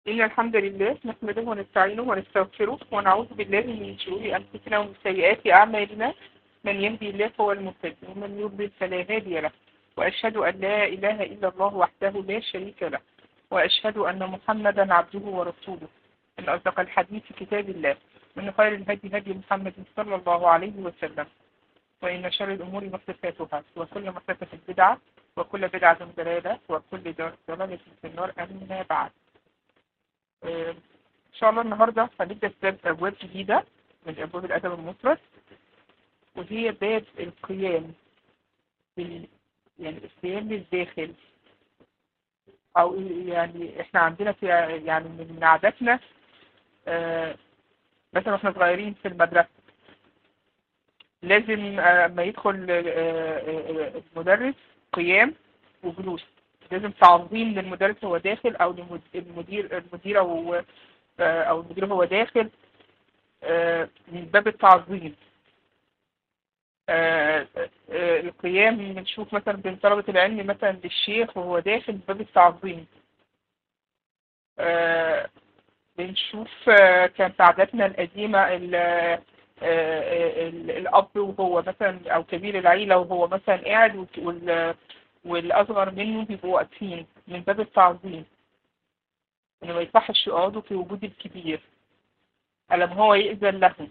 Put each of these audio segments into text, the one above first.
إن الحمد لله نحمده ونستعينه ونستغفره ونعوذ بالله من شرور أنفسنا ومن سيئات أعمالنا. من يهدي الله فهو المهتدي ومن يضلل فلا هادي له. وأشهد أن لا إله إلا الله وحده لا شريك له، وأشهد أن محمدا عبده ورسوله. إن أصدق الحديث كتاب الله، وإن خير الهدي هدي محمد صلى الله عليه وسلم، وإن شر الأمور محدثاتها، وكل محدثة بدعة، وكل بدعة ضلالة، وكل ضلالة في النار. أما بعد، إن شاء الله النهاردة هنبدأ باب أبواب جديدة من أبواب الأدب المفرد، وهي باب القيام يعني القيام للداخل، أو يعني إحنا عندنا في يعني من عاداتنا مثلا إحنا صغيرين في المدرسة لازم ما يدخل المدرس قيام وجلوس، لازم تعظيم للمدرس هو داخل، أو المدير أو المدير هو داخل، من باب التعظيم. القيام بنشوف مثلا بين طلبة العلم مثلا للشيخ وهو داخل من باب التعظيم. بنشوف كانت عاداتنا القديمة الأب وهو مثلا أو كبير العيلة وهو مثلا قاعد والأصغر منه بيبقوا واقفين من باب التعظيم، إنه ما يصحش يقعدوا في وجود الكبير ألم هو يأذن له.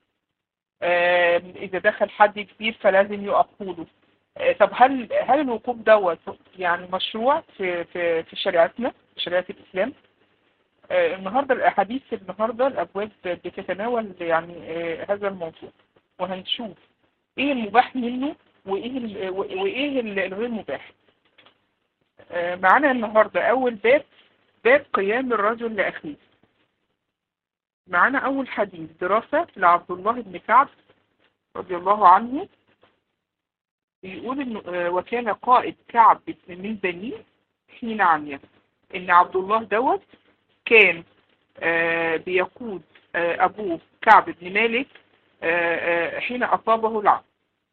إذا دخل حد كبير فلازم يقفوا له. طب هل الوقوف دوت يعني مشروع في شريعتنا، في شريعة الإسلام؟ النهارده الأبواب بتتناول يعني هذا الموضوع، وهنشوف إيه المباح منه وإيه الغير مباح. معانا النهارده أول باب قيام الرجل لأخيه. معانا أول حديث دراسة لعبد الله بن كعب رضي الله عنه، بيقول إنه وكان قائد كعب من بني حين عمي. إن عبد الله دوت كان بيقود أبوه كعب بن مالك حين أصابه العم.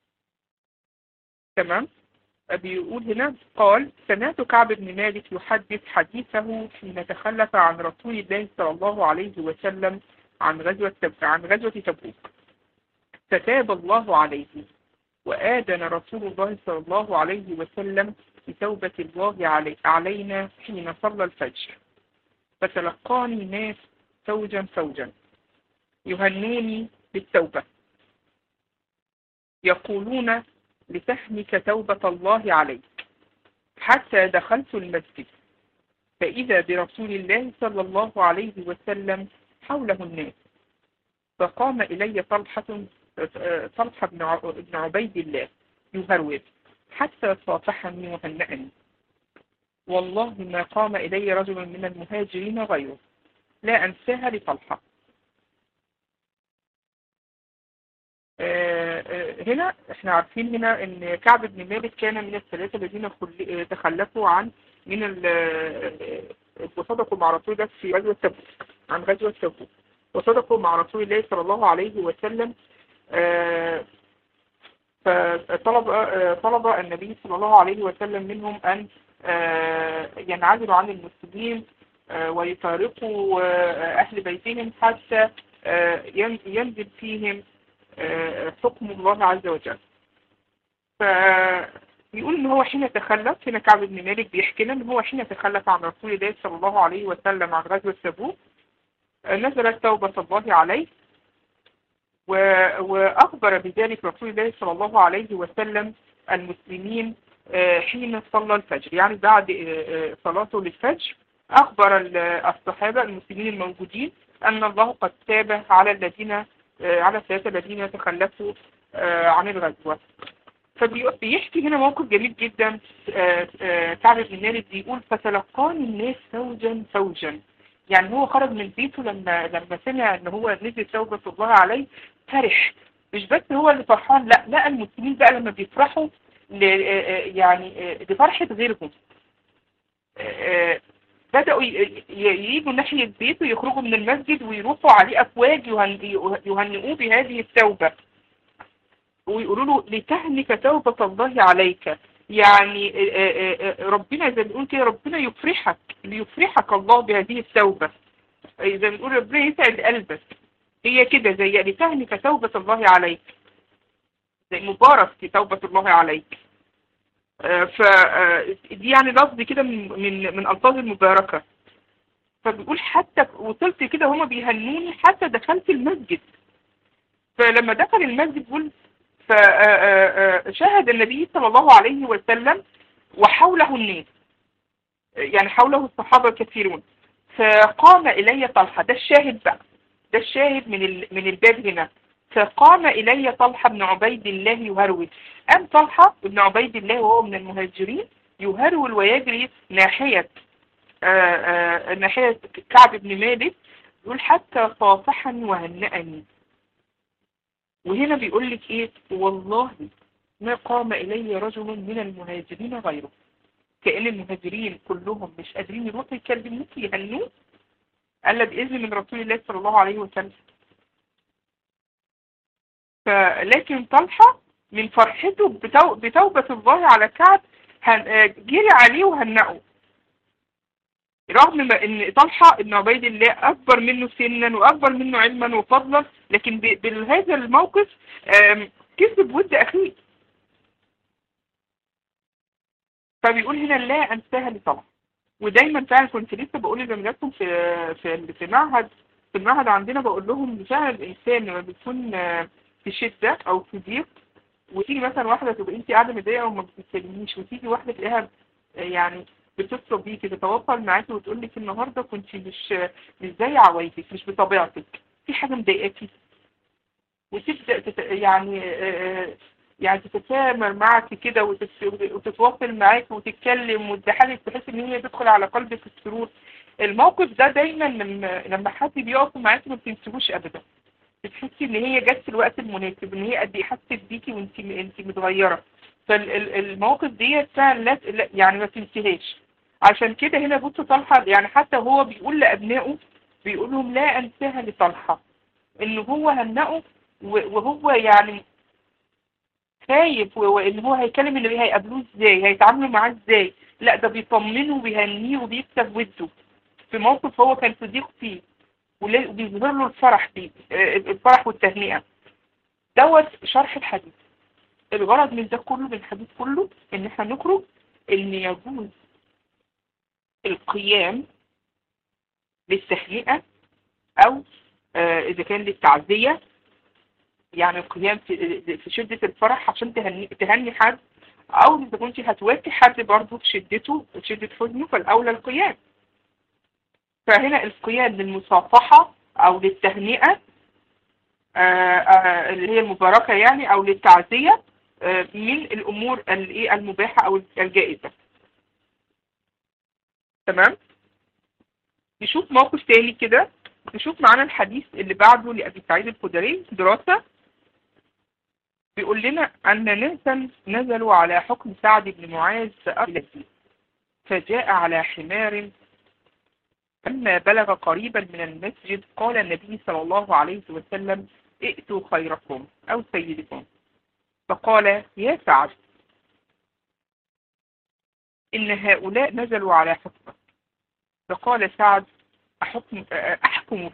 تمام. بيقول هنا قال: سمعت كعب بن مالك يحدث حديثه حين تخلف عن رسول الله صلى الله عليه وسلم عن غزوة تبوك، فتاب الله عليه، وآذن رسول الله صلى الله عليه وسلم بتوبة الله علينا حين صلى الفجر، فتلقاني ناس فوجا يهنوني بالتوبة، يقولون: لتحمك توبة الله عليك. حتى دخلت المسجد فإذا برسول الله صلى الله عليه وسلم حوله الناس، فقام إلي طلحة بن عبيد الله يهرول حتى صافحني وهنأني. والله ما قام إلي رجل من المهاجرين غيره، لا أنساها لطلحة. هنا احنا عارفين هنا ان كعب بن مالك كان من الثلاثة الذين تخلفوا وصدقوا مع رسول الله في غزوة تبوك، وصدقوا مع رسول الله صلى الله عليه وسلم. فطلب النبي صلى الله عليه وسلم منهم أن ينعزلوا عن المسلمين ويفارقوا أهل بيتهم حتى ينزل فيهم حكم الله عز وجل. فبيقول ان هو حين تخلف، هنا كعب بن مالك بيحكي لنا ان هو حين تخلف عن رسول الله صلى الله عليه وسلم عن غزوة تبوك نزلت توبة الله عليه، وأخبر بذلك رسول الله صلى الله عليه وسلم المسلمين حين صلى الفجر، يعني بعد صلاته للفجر أخبر الصحابة المسلمين الموجودين أن الله قد تاب على الثلاثة الذين تخلفوا عن الغزوة. فبيحكي هنا موقف جميل جدا. كعب بن مالك بيقول: فتلقاني الناس فوجا، يعني هو خرج من بيته لما سمع ان هو نزل توبة الله عليه فرح، مش بس هو اللي فرحان، لا المسلمين بقى لما بيفرحوا يعني بفرحة غيرهم بدأوا ييجوا ناحية بيته، يخرجوا من المسجد ويروحوا عليه أفواج يهنئوه بهذه التوبة، ويقولوا له: لتهنك توبة الله عليك. يعني ربنا زي ما بنقول كده، ربنا يفرحك، ليفرحك الله بهذه التوبة. زي ما بنقول ربنا يسعد قلبك. هي كده زي لتهنك توبة الله عليك، زي مبارك في توبة الله عليك. دي يعني لفظ كده من ألفاظ المباركة. فبيقول حتى وصلت كده هما بيهنوني حتى دخلت المسجد. فلما دخل المسجد بيقول فشاهد النبي صلى الله عليه وسلم وحوله الناس، يعني حوله الصحابة الكثيرون. فقام إلي طلحة، ده الشاهد بقى، ده الشاهد من الباب هنا. فقام إلي طلحة بن عبيد الله يهرول. قام طلحة بن عبيد الله وهو من المهاجرين يهرول ويجري ناحية ناحية كعب بن مالك، يقول حتى صافحني وهنأني. وهنا بيقول لك ايه؟ والله ما قام إلي رجل من المهاجرين غيره. كأن المهاجرين كلهم مش قادرين يروحوا يكلموه يهنوه الا بإذن من رسول الله صلى الله عليه وسلم. لكن طلحة من فرحته بتوبة الله على كعب جري عليه وهنأه، رغم ما ان طلحة ابن عبيد الله اكبر منه سنا واكبر منه علما وفضلا، لكن بهذا الموقف كسب ود اخيه. فبيقول هنا لا انساها لطلحة. ودايما فعلا كنت لسه بقول لزميلاتكم في المعهد عندنا، بقول لهم فعلا الانسان لما بيكون في شدة او في ضيق، وتيجي مثلا واحدة تبقى انت قاعدة متضايقة وما بتتكلميش، وتيجي واحدة تلاقيها يعني بتتصل بيكي تتواصل معاكي وتقول لك النهارده كنت مش زي عوايدك، مش بطبيعتك، في حاجة مضايقاكي، وتبدأ يعني تتسامر معك كده وتتواصل معاك وتتكلم وتضحكك، تحس ان هي تدخل على قلبك السرور. الموقف ده دايما لما حد بيقف معاك ما بتنسيهوش ابدا، بتحسي ان هي جت في الوقت المناسب، ان هي قد ايه حست بيكي وانت متغيره. فالمواقف دي فعلا يعني ما تنسيهاش. عشان كده هنا بص طلحه يعني حتى هو بيقول لابنائه، بيقول لهم لا انساها لطلحه، ان هو هنأه وهو يعني خايف وان هو هيكلم اللي هيقابلوه ازاي، هيتعاملوا معاه ازاي. لا ده بيطمنه وبيهنيه وبيكسب وده في موقف هو كان صديق فيه، وبيظهر له الفرح دي الفرح والتهنئة. دوت شرح الحديث. الغرض من ده كله، من الحديث كله، ان احنا نخرج ان يجوز القيام للتهنئة او اذا كان للتعزية، يعني القيام في شدة الفرح عشان تهني حد، او اذا كنت هتواجه حد برضه في شدته في شدة حزنه فالاولى القيام. فهنا القيام للمصافحة او للتهنئة اللي هي المباركة يعني او للتعزية من الامور المباحة او الجائزة. تمام. نشوف موقف تاني كده، نشوف معانا الحديث اللي بعده لأبي سعيد الخدري دراسة. بيقول لنا أن ناسا نزلوا على حكم سعد بن معاذ فجاء على حمار، لما بلغ قريبا من المسجد قال النبي صلى الله عليه وسلم ائتوا خيركم أو سيدكم. فقال يا سعد إن هؤلاء نزلوا على حكمك. فقال سعد أحكم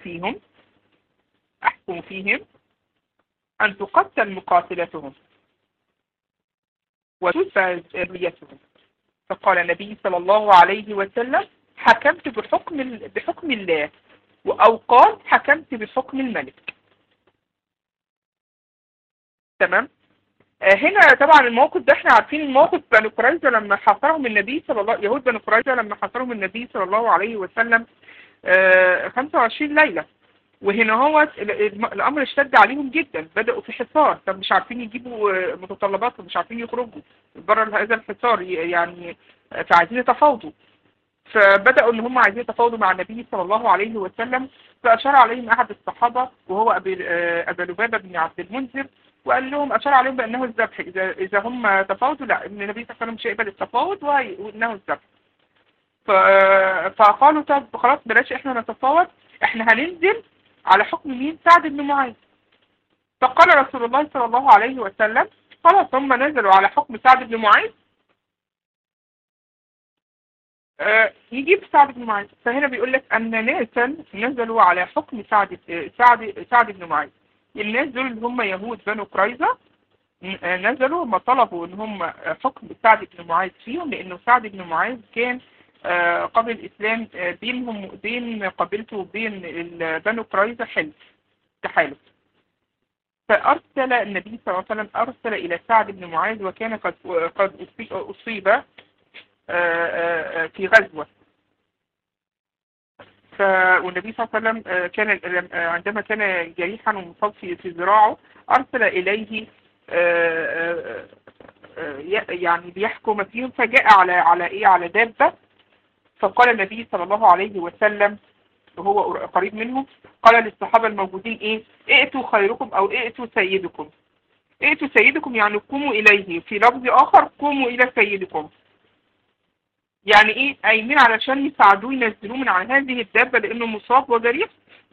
فيهم أن تقتل مقاتلتهم وتدفع ذريتهم. فقال النبي صلى الله عليه وسلم حكمت بحكم الله، أو قال حكمت بحكم الملك. تمام. هنا طبعا الموقف ده احنا عارفين الموقف بنو قريظة لما حاصرهم النبي صلى الله يهود بنو قريظة لما حاصرهم النبي صلى الله عليه وسلم 25 ليلة. وهنا هو الامر اشتد عليهم جدا، بدأوا في حصار، طب مش عارفين يجيبوا متطلباتهم، مش عارفين يخرجوا بره هذا الحصار يعني، فعايزين يتفاوضوا. فبدأوا ان هم عايزين يتفاوضوا مع النبي صلى الله عليه وسلم. فأشار عليهم احد الصحابة وهو ابي لبابة بن عبد المنذر، وقال لهم أشار عليهم بأنه الذبح، إذا هم تفاوضوا لا، إن النبي صلى الله عليه وسلم مش هيقبل التفاوض وإنه الذبح. فقالوا طب خلاص بلاش إحنا نتفاوض، إحنا هننزل على حكم مين؟ سعد بن معاذ. فقال رسول الله صلى الله عليه وسلم خلاص هم نزلوا على حكم سعد بن معاذ، يجيب سعد بن معاذ. فهنا بيقول لك أن ناسا نزلوا على حكم سعد بن معاذ. الناس دول اللي هم يهود بنو قريظة، نزلوا هم طلبوا ان هم حكم سعد بن معاذ فيهم، لانه سعد بن معاذ كان قبل الاسلام بينهم وبين قبيلته وبين بنو قريظة تحالف. فارسل النبي صلى الله عليه وسلم ارسل الى سعد بن معاذ، وكان قد اصيب في غزوة. والنبي صلى الله عليه وسلم كان عندما كان جريحا ومصاب في ذراعه ارسل اليه يعني ليحكم فيهم. فجاء على دابة. فقال النبي صلى الله عليه وسلم وهو قريب منهم، قال للصحابة الموجودين ائتوا خيركم او ائتوا سيدكم. ائتوا سيدكم يعني قوموا اليه، في لفظ اخر قوموا الى سيدكم. يعني قايمين علشان يساعدوه ينزلوه من على هذه الدابة لانه مصاب وجريح،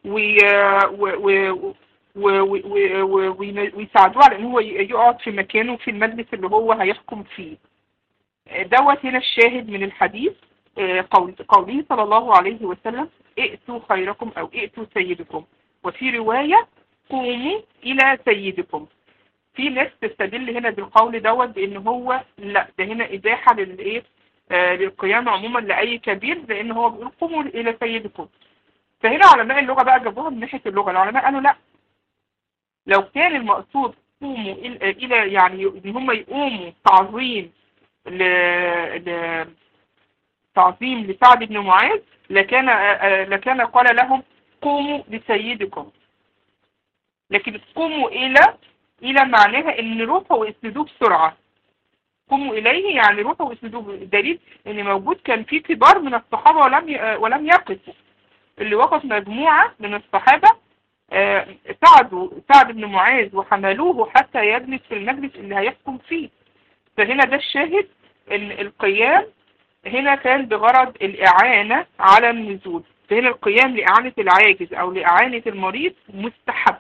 ويساعدوه على ان هو يقعد في مكانه في المجلس اللي هو هيحكم فيه. دوت هنا الشاهد من الحديث، قوله صلى الله عليه وسلم ائتوا خيركم او ائتوا سيدكم، وفي رواية قوموا الى سيدكم. في ناس تستدل هنا بالقول دوت بان هو لا، ده هنا اباحة للقيام عموما لأي كبير، لأن هو بيقول قوموا إلى سيدكم. فهنا علماء اللغة بقى جابوها من ناحية اللغة. العلماء قالوا لا، لو كان المقصود قوموا إلى يعني إن هم يقوموا تعظيم لسعد بن معاذ، لكان قال لهم قوموا لسيدكم. لكن قوموا إلى معناها إن روحوا واسندوه بسرعة. قوموا إليه يعني روحوا واسندوه. دليل إن موجود كان في كبار من الصحابة ولم يقفوا. اللي وقف مجموعة من الصحابة ساعدوا سعد بن معاذ وحملوه حتى يجلس في المجلس اللي هيحكم فيه. فهنا ده الشاهد إن القيام هنا كان بغرض الإعانة على النزول. فهنا القيام لإعانة العاجز أو لإعانة المريض مستحب.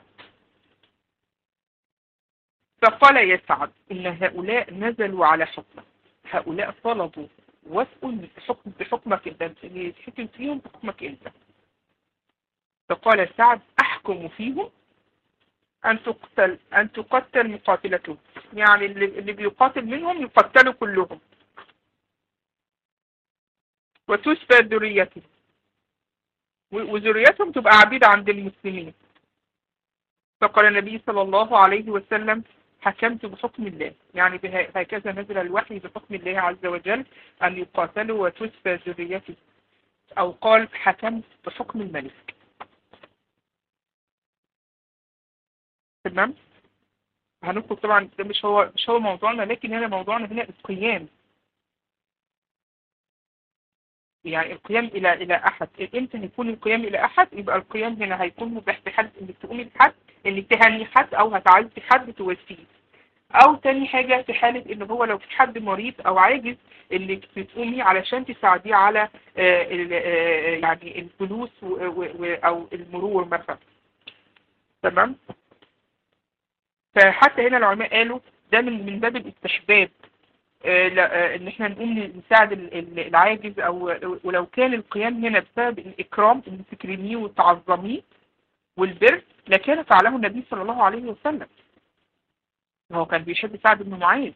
فقال يا سعد إن هؤلاء نزلوا على حكمك، هؤلاء طلبوا وافقوا بحكمك انت، يتحكم فيهم بحكمك انت. فقال سعد احكم فيهم ان تقتل مقاتلتهم، يعني اللي بيقاتل منهم يقتلوا كلهم، وتسبى ذريتهم، وذريتهم تبقى عبيد عند المسلمين. فقال النبي صلى الله عليه وسلم حكمت بحكم الله، يعني هكذا نزل الوحي بحكم الله عز وجل أن يقاتلوا وتسبى ذريته، أو قال حكمت بحكم الملك. تمام؟ هنطلب طبعا ده مش هو موضوعنا، لكن هنا موضوعنا هنا القيام، يعني القيام إلى أحد. إمتى هيكون القيام إلى أحد؟ يبقى القيام هنا هيكون مباح بحد إنك تقومي لحد، إنك تهني حد أو هتعزي حد تواسيه. أو تاني حاجة في حالة إن هو لو في حد مريض أو عاجز إنك بتقومي علشان تساعديه على يعني الجلوس أو المرور مثلا. تمام؟ فحتى هنا العلماء قالوا ده من باب الاستحباب، ان احنا نقوم نساعد العاجز، او ولو كان القيام هنا بسبب الاكرام، ان تكرميه وتعظميه والبر، لكان فعله النبي صلى الله عليه وسلم. هو كان بيحب سعد بن معاذ،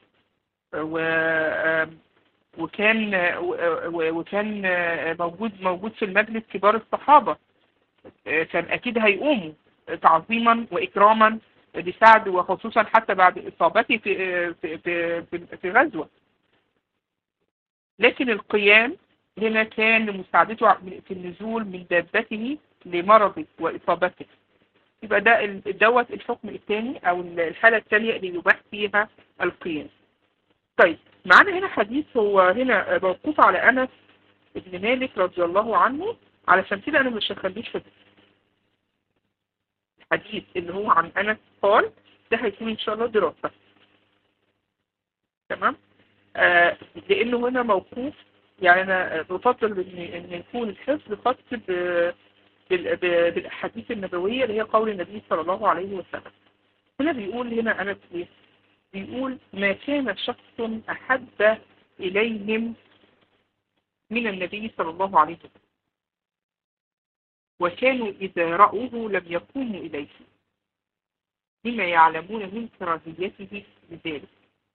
وكان موجود في المجلس كبار الصحابة، كان اكيد هيقوموا تعظيما واكراما لسعد، وخصوصا حتى بعد اصابته في غزوة. لكن القيام هنا كان لمساعدته في النزول من دابته لمرضه وإصابته. يبقى دوت الحكم الثاني أو الحالة الثانية اللي يباح فيها القيام. طيب معنا هنا حديث، هو هنا موقوف على أنس بن مالك رضي الله عنه، علشان كده أنا مش هخليش في الحديث اللي هو عن أنس قال، ده هيكون إن شاء الله دراسة. تمام؟ لأنه هنا موقوف، يعني أنا بفضل إن يكون الحفظ خاص بالأحاديث النبوية اللي هي قول النبي صلى الله عليه وسلم. هنا بيقول هنا أنا بيقول ما كان شخص أحب إليهم من النبي صلى الله عليه وسلم، وكانوا إذا رأوه لم يقوموا إليه بما يعلمون من كراهيته لذلك.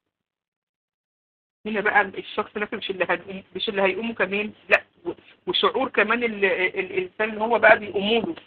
هنا بقى الشخص نفسه مش اللي هيقوموا كمان، لا، وشعور كمان الإنسان اللي هو بقى بيقوموا له.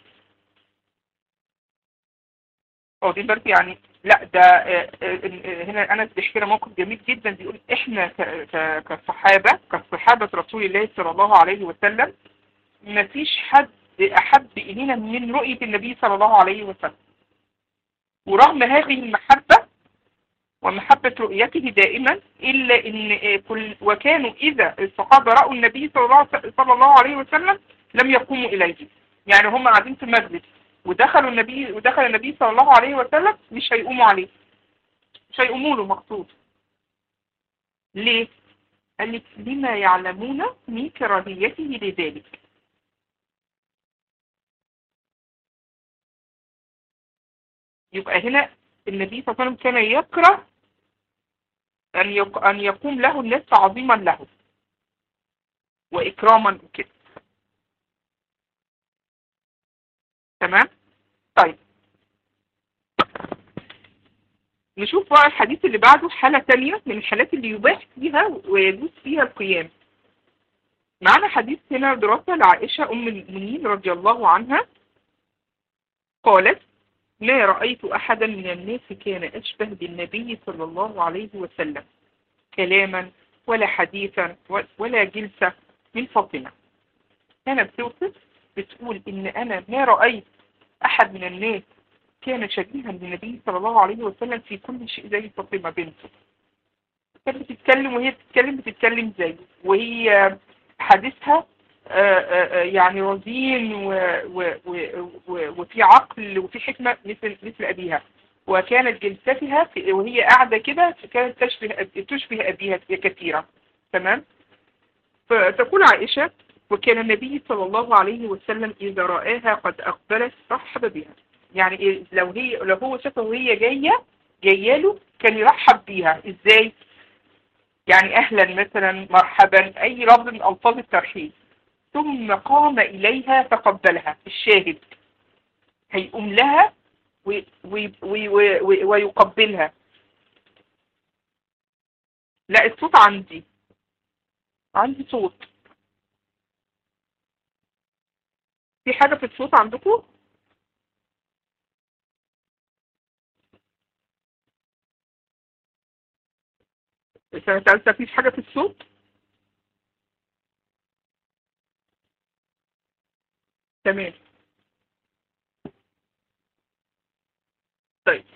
دي برضه يعني، لا ده هنا أنس بيحكي لنا موقف جميل جدا، بيقول إحنا كصحابة رسول الله صلى الله عليه وسلم ما فيش حد أحب إلينا من رؤية النبي صلى الله عليه وسلم، ورغم هذه المحبة ومحبة رؤيته دائما إلا إن وكانوا إذا الصحابة رأوا النبي صلى الله عليه وسلم لم يقوموا إليه. يعني هم قاعدين في مجلس ودخل النبي صلى الله عليه وسلم، مش هيقوموا عليه، مش هيقوموا له مقصود. ليه؟ قال لك لما يعلمون من كراهيته لذلك. يبقى هنا النبي صلى الله عليه وسلم كان يكره أن يقوم له الناس تعظيما له وإكراما كده. تمام؟ طيب نشوف بقى الحديث اللي بعده، حالة تانية من الحالات اللي يباح فيها ويجوز فيها القيام. معنا حديث هنا دراسة لعائشة أم المؤمنين رضي الله عنها قالت: ما رأيت أحدا من الناس كان أشبه بالنبي صلى الله عليه وسلم كلاما ولا حديثا ولا جلسة من فاطمة. أنا بتقول إن أنا ما رأيت أحد من الناس كان شبيها بالنبي صلى الله عليه وسلم في كل شيء زي فاطمة بنته. كانت بتتكلم وهي بتتكلم زيه، وهي حديثها يعني رزين وفي عقل وفي حكمة مثل أبيها. وكانت جلستها وهي قاعدة كده كانت تشبه أبيها كثيرا. تمام؟ فتقول عائشة: وكان النبي صلى الله عليه وسلم إذا رآها قد أقبلت رحب بها. يعني لو هو شافها وهي جاية له كان يرحب بيها. إزاي؟ يعني أهلا مثلا، مرحبا، أي لفظ من ألفاظ الترحيب. ثم قام إليها فقبلها. الشاهد هيقوم لها ويقبلها. لا، الصوت عندي صوت. في حاجة في الصوت عندكم؟ سنة ثالثة مفيش حاجة في الصوت؟ تمام. طيب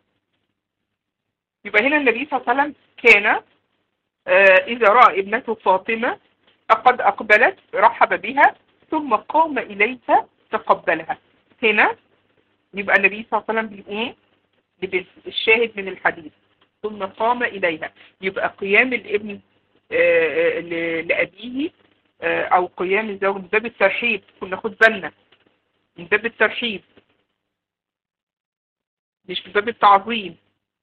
يبقى هنا النبي صلى الله عليه وسلم كان إذا رأى ابنته فاطمة قد أقبلت رحب بها ثم قام إليها تقبلها. هنا يبقى النبي صلى الله عليه وسلم بيقوم الشاهد من الحديث ثم قام إليها. يبقى قيام الابن لأبيه أو قيام الزوج من باب الترحيب. كنا ناخد بالنا من باب الترحيب مش من باب التعظيم،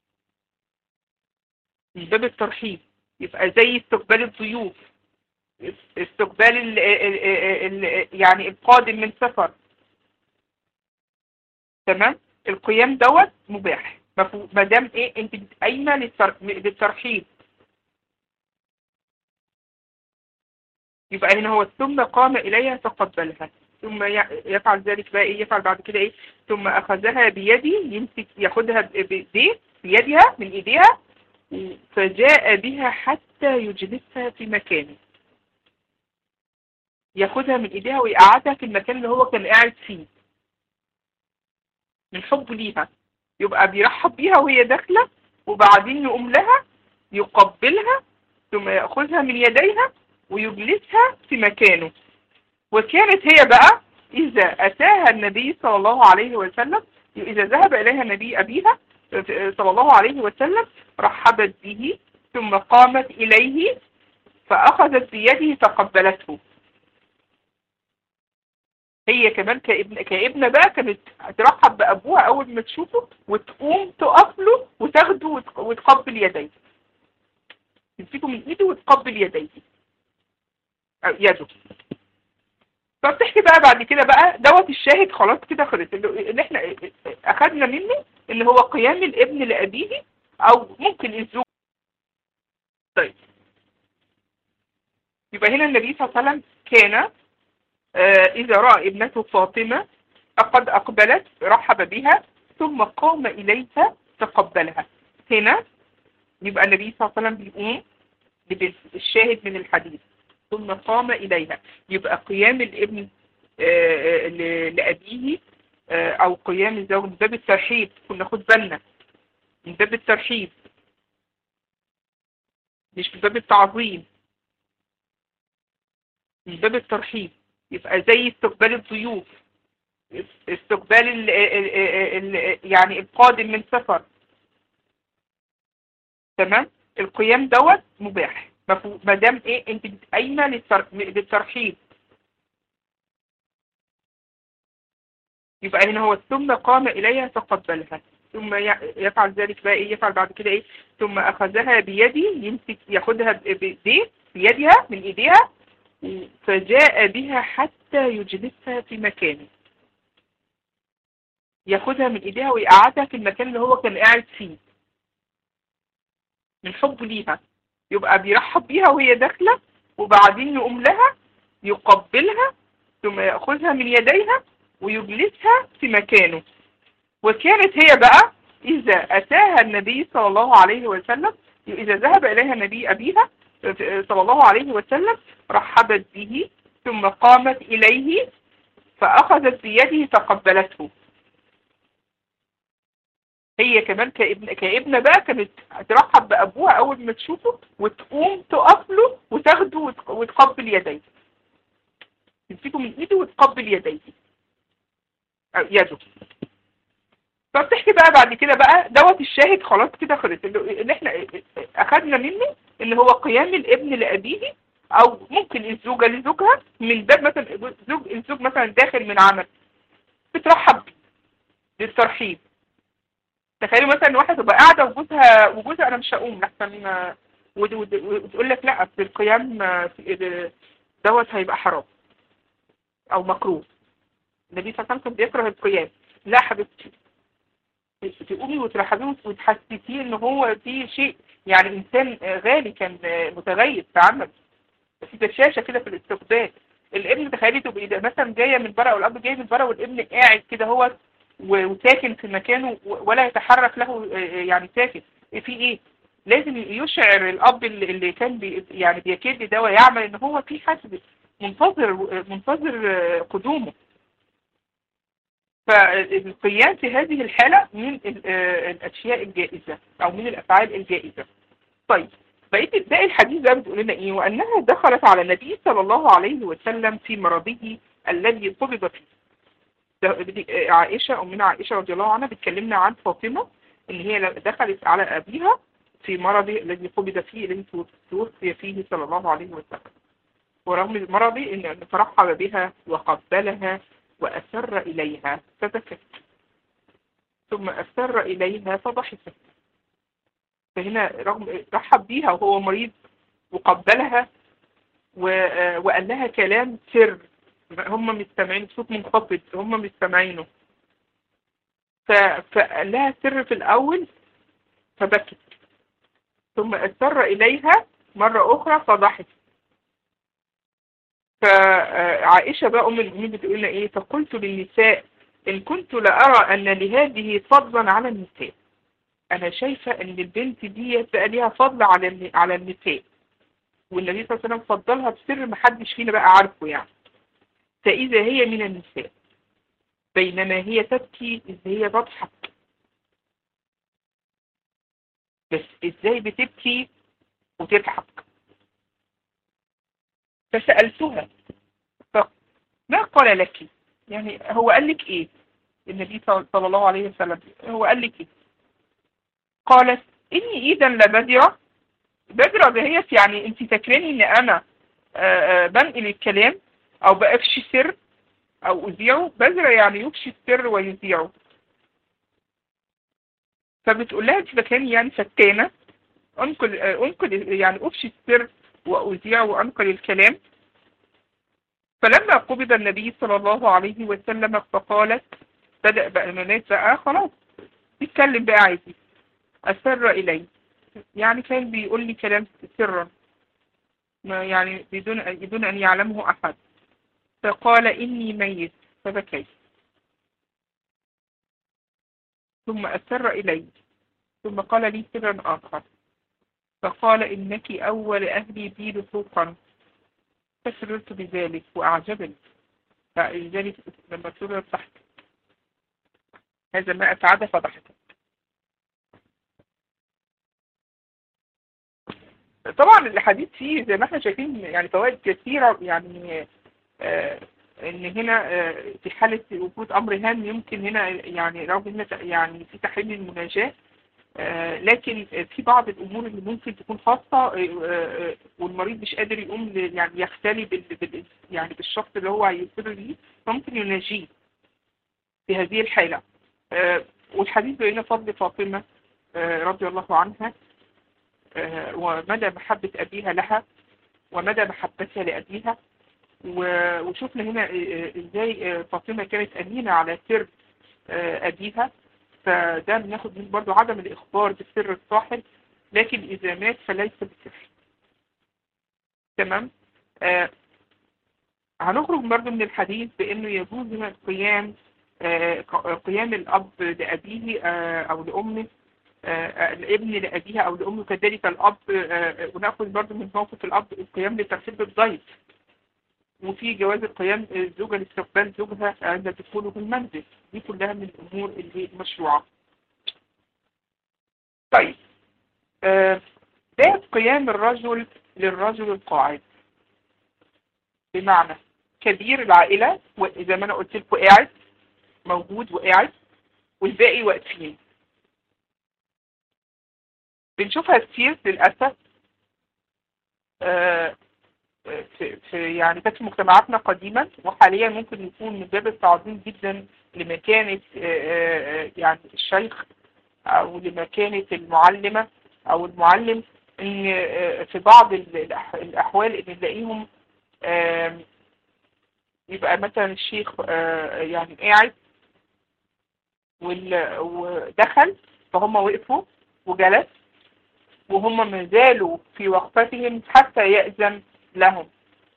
من باب الترحيب. يبقى زي استقبال الضيوف، استقبال يعني القادم من سفر. تمام؟ القيام دوت مباح ما دام انت قايمه للترحيب. يبقى هنا هو ثم قام اليها تقبلها. ثم يفعل ذلك بقى يفعل بعد كده ثم اخذها بيدي، يمسك ياخدها بيدها من ايديها، فجاء بها حتى يجلسها في مكانه. ياخدها من ايديها ويقعدها في المكان اللي هو كان قاعد فيه من حبه ليها. يبقى بيرحب بيها وهي داخله، وبعدين يقوم لها يقبلها ثم ياخذها من يديها ويجلسها في مكانه. وكانت هي بقى إذا أتاها النبي صلى الله عليه وسلم، إذا ذهب إليها النبي أبيها صلى الله عليه وسلم رحبت به ثم قامت إليه فأخذت بيده فقبلته. هي كمان كابنة بقى كانت ترحب بأبوها أول ما تشوفه وتقوم تقف له وتاخده وتقبل يديه، تمسكه من إيده وتقبل يديه. يده. فبتحكي بقى بعد كده بقى دوت الشاهد خلاص كده خلص اللي احنا اخدنا منه ان هو قيام الابن لابيه او ممكن الزوج. طيب يبقى هنا النبي صلى الله عليه وسلم كان اذا راى ابنته فاطمه قد اقبلت رحب بها ثم قام اليها تقبلها. هنا يبقى النبي صلى الله عليه وسلم بيقوم الشاهد من الحديث ثم قام إليها، يبقى قيام الابن لأبيه أو قيام الزوج من باب الترحيب. كنا ناخد بالنا من باب الترحيب مش من باب التعظيم، من باب الترحيب. يبقى زي استقبال الضيوف، استقبال يعني القادم من سفر. تمام. القيام دوت مباح ما دام ايه انت قايمه للترحيب. يبقى هنا هو ثم قام اليها تقبلها، ثم يفعل ذلك بقى ايه، يفعل بعد كده ايه، ثم اخذها بيدي، يمسك ياخدها بايديه بيدها من ايديها، فجاء بها حتى يجلسها في مكانه. ياخدها من ايديها ويقعدها في المكان اللي هو كان قاعد فيه من حبه ليها. يبقى بيرحب بيها وهي داخله، وبعدين يقوم لها يقبلها ثم ياخذها من يديها ويجلسها في مكانه. وكانت هي بقى إذا أتاها النبي صلى الله عليه وسلم، إذا ذهب إليها النبي أبيها صلى الله عليه وسلم رحبت به ثم قامت إليه فأخذت بيده فقبلته. هي كمان كابنة بقى كانت ترحب بأبوها أول ما تشوفه وتقوم تقف له وتاخده وتقبل يديه، تمسكه من إيده وتقبل يديه يده. فبتحكي بقى بعد كده بقى دوت الشاهد خلاص كده خلص اللي احنا اخدنا منه ان هو قيام الابن لابيه او ممكن الزوجه لزوجها من باب مثلا الزوج مثلا داخل من عمل بترحب للترحيب. تخيلوا مثلا واحده تبقى قاعده وجوزها انا مش هقوم لحسن وتقول لك لا في القيام دوت هيبقى حرام او مكروه. النبي صلى الله عليه وسلم بيكره القيام. لا حبيبتي، تقومي وترحبيه وتحسسيه ان هو في شيء، يعني انسان غالي كان متغيب في عمل، في بشاشه كده في الاستقبال. الابن تخيلي تبقي مثلا جايه من بره والاب جاي من بره والابن قاعد كده هو وساكن في مكانه ولا يتحرك له، يعني ساكن في ايه. لازم يشعر الاب اللي كان يعني بيكد ده ويعمل ان هو في حد منتظر قدومه. فالقيام في هذه الحالة من الأشياء الجائزة أو من الأفعال الجائزة. طيب باقي الحديث ده بتقول لنا إيه؟ وأنها دخلت على النبي صلى الله عليه وسلم في مرضه الذي قبض فيه. عائشة أمنا عائشة رضي الله عنها بتكلمنا عن فاطمة إن هي دخلت على أبيها في مرضه الذي قبض فيه، الذي توفي فيه صلى الله عليه وسلم. ورغم مرضه إن فرحب بها وقبلها وأسر إليها فبكت، ثم أسر إليها فضحكت. فهنا رغم رحب بيها وهو مريض وقبلها وقال لها كلام سر، هم مستمعين صوت منخفض هم مستمعينه، فقال لها سر في الأول فبكت، ثم أسر إليها مرة أخرى فضحكت. فعائشة بقى أم المؤمنين بتقول لنا إيه؟ فقلت للنساء إن كنت لأرى أن لهذه فضلا على النساء. أنا شايفة أن البنت دي بقى ليها فضل على النساء، والنبي صلى الله عليه وسلم فضلها بسر محدش فينا بقى عارفه يعني. فإذا هي من النساء بينما هي تبكي إذ هي تضحك. بس إزاي بتبكي وتضحك؟ فسألتها ما قال لك؟ يعني هو قال لك ايه النبي صلى الله عليه وسلم؟ هو قال لك ايه؟ قالت اني اذا لبذرة. بذرة دهيت يعني انت فاكراني ان انا بنقل الكلام او بأفشي سر او اذيعه؟ بذرة يعني يفشي السر ويذيعه. فبتقول لها انت فاكراني يعني فتانة انقل يعني افشي السر واذيعه وانقل الكلام؟ فلما قبض النبي صلى الله عليه وسلم فقالت، بدأ بقى المنات بقى خلاص يتكلم بقى عادي، أسر إلي، يعني كان بيقول لي كلام سرا، ما يعني بدون أن يعلمه أحد. فقال إني ميت، فبكيت. ثم أسر إلي، ثم قال لي سرا آخر، فقال إنك أول أهلي بي لحوقا، فسررت بذلك وأعجبني، فلذلك لما سررت ضحك، هذا ما أسعد فضحك. طبعا الحديث فيه زي ما احنا شايفين يعني فوائد كثيرة، يعني ان هنا في حالة وجود امر هام يمكن هنا يعني رغم ان يعني في تحريم المناجاة، لكن في بعض الامور اللي ممكن تكون خاصة، والمريض مش قادر يقوم يعني يختلي يعني بالشخص اللي هو هيصير ليه، فممكن يناجيه في هذه الحالة. والحديث بين فضل فاطمة رضي الله عنها، ومدى محبة أبيها لها ومدى محبتها لأبيها. وشوفنا هنا إزاي فاطمة كانت أمينة على سر أبيها، فده بناخد منه برضو عدم الإخبار بالسر الصاحب، لكن إذا مات فليس بسر. تمام. هنخرج برضو من الحديث بأنه يجوز هنا قيام الأب لأبيه أو لأمه، الابن لأبيها أو لأمه، كذلك الأب. ونأخذ برضو من موقف الأب القيام لترتيب الضيف، وفي جواز القيام الزوجة لاستقبال زوجها عند دخوله في المنزل. دي كلها من الأمور اللي مشروعة. طيب، ده قيام الرجل للرجل القاعد، بمعنى كبير العائلة وإذا ما أنا قلت لكم قاعد موجود وقاعد والباقي واقفين. بنشوفها كتير للأسف يعني كانت في مجتمعاتنا قديما، وحاليا ممكن يكون من باب التعظيم جدا لمكانة يعني الشيخ أو لمكانة المعلمة أو المعلم، إن في بعض الأحوال إن نلاقيهم يبقى مثلا الشيخ يعني قاعد ودخل، فهم وقفوا وجلس وهم ما زالوا في وقفتهم حتى يأذن لهم،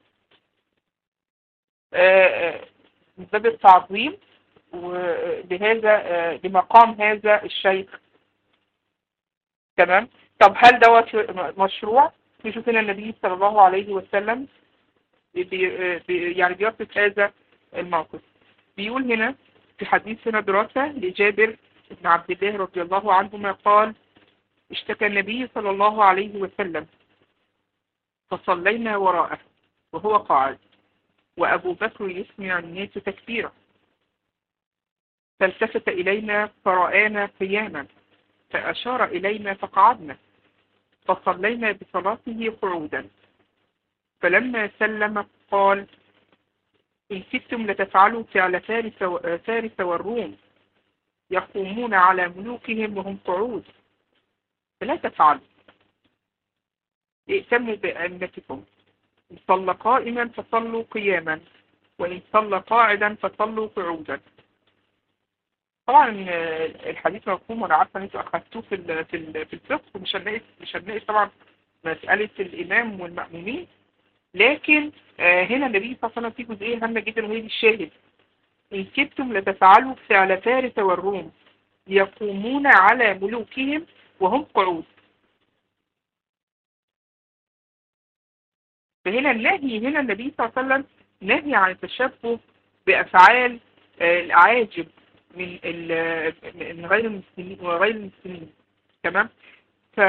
من باب التعظيم ولهذا لمقام هذا الشيخ. تمام. طب هل دوت مشروع؟ نشوف هنا النبي صلى الله عليه وسلم يعني بيصف هذا الموقف. بيقول هنا في حديث هنا دراسة لجابر بن عبد الله رضي الله عنهما قال: اشتكى النبي صلى الله عليه وسلم فصلينا وراءه وهو قاعد، وأبو بكر يسمع الناس تكبيرا، فالتفت إلينا فرآنا قياما فأشار إلينا فقعدنا، فصلينا بصلاته قعودا. فلما سلم قال: إن كدتم لتفعلوا فعل فارس والروم، يقومون على ملوكهم وهم قعود، فلا تفعلوا، ائتموا بأئمتكم، إن صلى قائما فصلوا قياما، وإن صلى قاعدا فصلوا قعودا. طبعا الحديث مفهوم، وانا عارفه ان انتوا اخذتوه في الفقه، مش هنلاقي طبعا مساله الامام والمأمومين، لكن هنا النبي صلى الله عليه وسلم في جزئيه هامه جدا وهي دي الشاهد: ان كدتم لتفعلوا فعل فارس والروم، يقومون على ملوكهم وهم قعود. فهنا النهي، هنا النبي صلى الله عليه وسلم نهي عن التشبه بأفعال الأعاجم من غير المسلمين وغير المسلمين. تمام. ف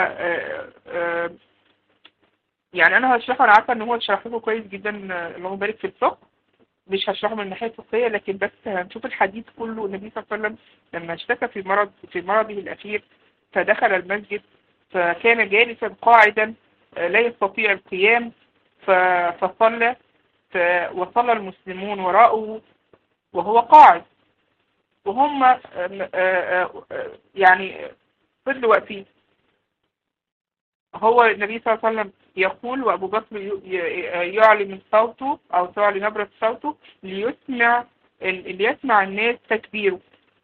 يعني انا هشرحه، انا عارفه ان هو شرح لكم كويس جدا، اللهم بارك في الفقه، مش هشرحه من الناحيه الفقهيه، لكن بس هنشوف الحديث كله. النبي صلى الله عليه وسلم لما اشتكى في مرضه الاخير فدخل المسجد، فكان جالسا قاعدا لا يستطيع القيام، فصلى، وصلى المسلمون وراءه وهو قاعد، وهم يعني فضلوا واقفين. هو النبي صلى الله عليه وسلم يقول وأبو بكر يعلي من صوته أو تعلي نبرة صوته ليسمع ليسمع الناس تكبيره.